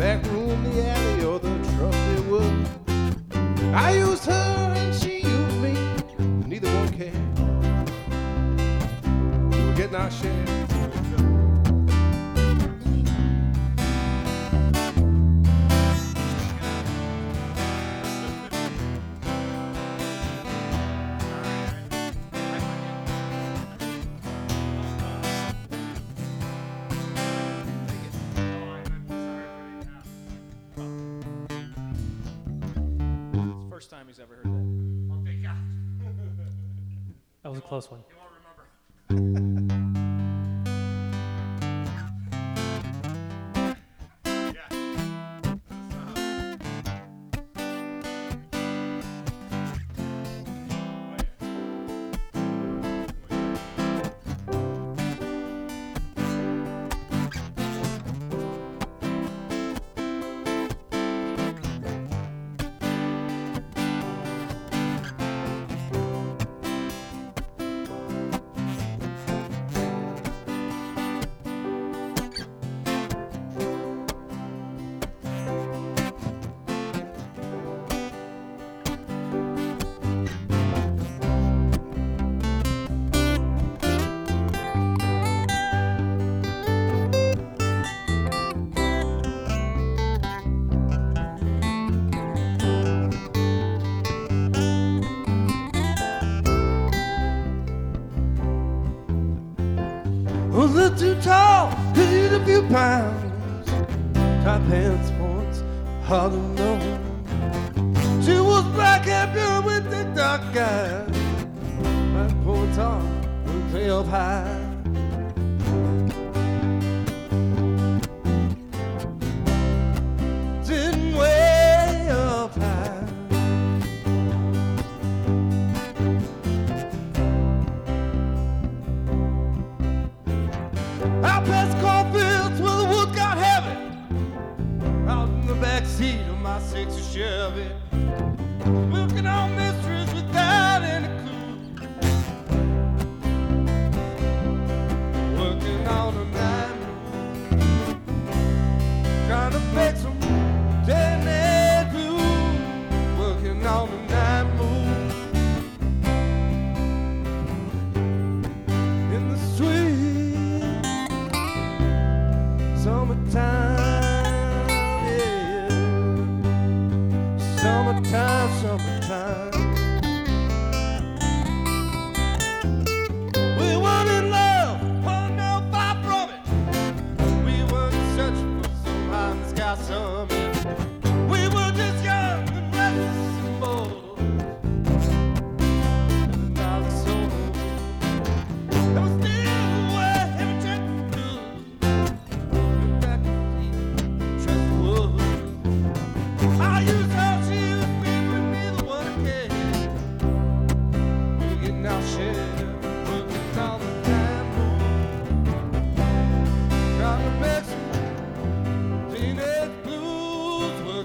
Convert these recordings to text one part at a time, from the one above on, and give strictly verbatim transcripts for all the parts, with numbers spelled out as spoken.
back room, the alley, or the trusty wood. I used her and she used me, neither one cared. We were getting our share. First time he's ever heard that. Oh, thank God. That was a close one. You won't remember. A little too tall, could eat a few pounds. Tight pants once, hard to know. She was black and pure with the dark eyes. Like poets are, way up high. Sitting way up high. Out past cornfields where the wood got heavy. Out in the back seat of my sixty Chevy. Working on mysteries without any clue. Working on a night move. Trying to fix some dead blue. Working on a night move. In the sweet summertime, yeah. Summertime, summertime. We weren't in love, oh no, far from it. We weren't searching for some high in the sky summit. We were just young and restless and bold. And I was so old. There was still a way every check could. Back to trust wood. I used her, she used me, but neither one cared. We're getting our share, working all the time. Trying to make some teenage blues,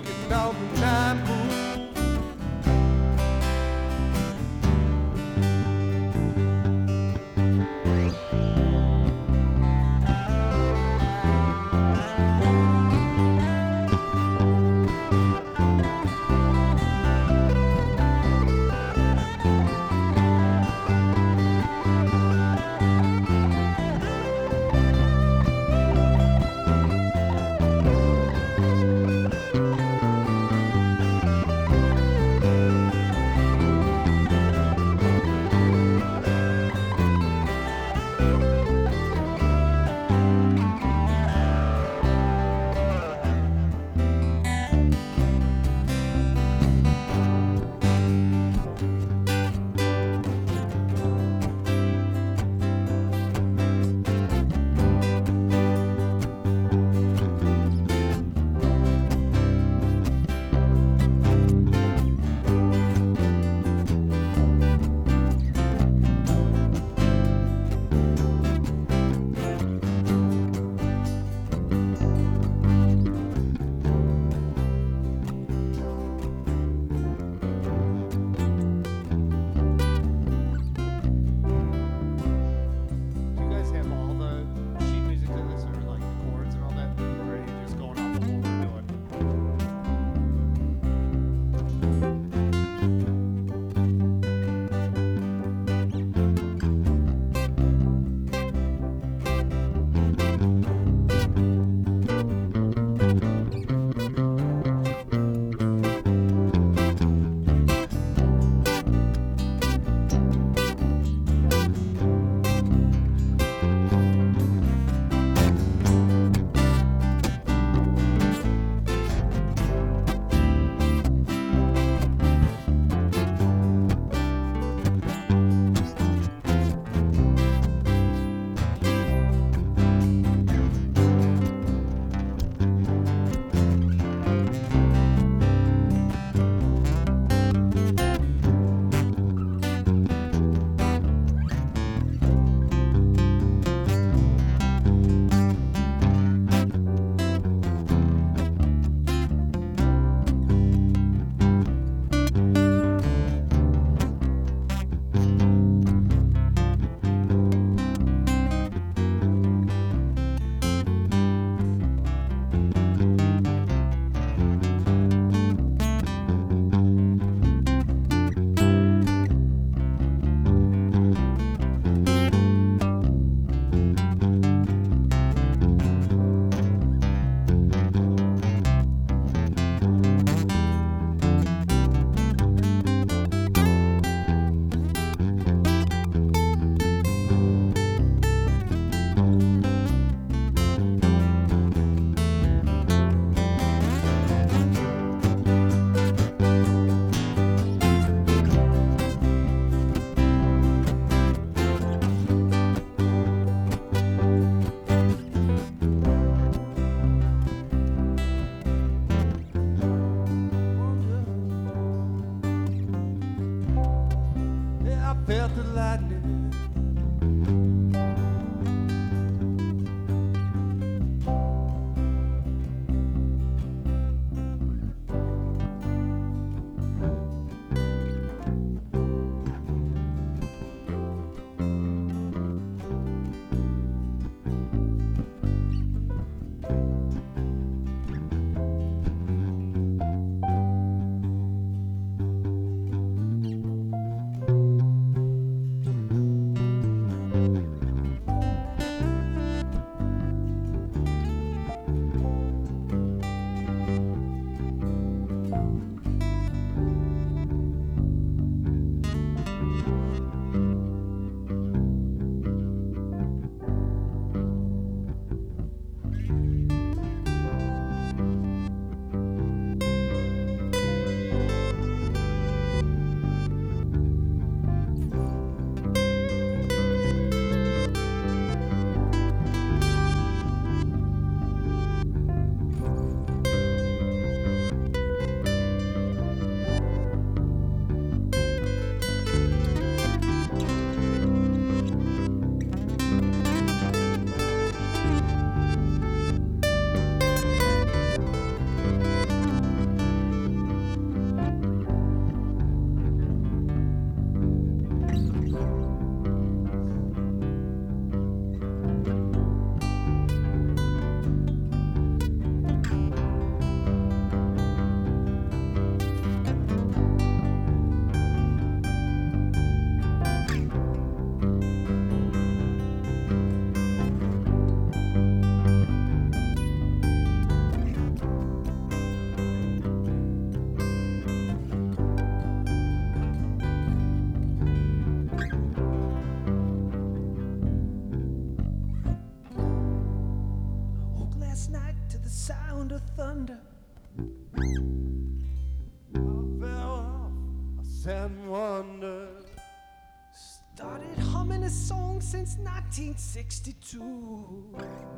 I fell off, I sat and wondered. Started humming a song since nineteen sixty-two.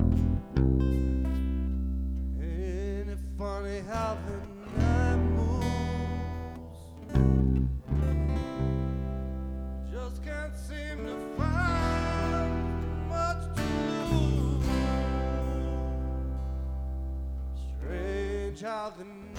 Ain't it funny how the night moves? Just can't seem to find much to lose. Strange how the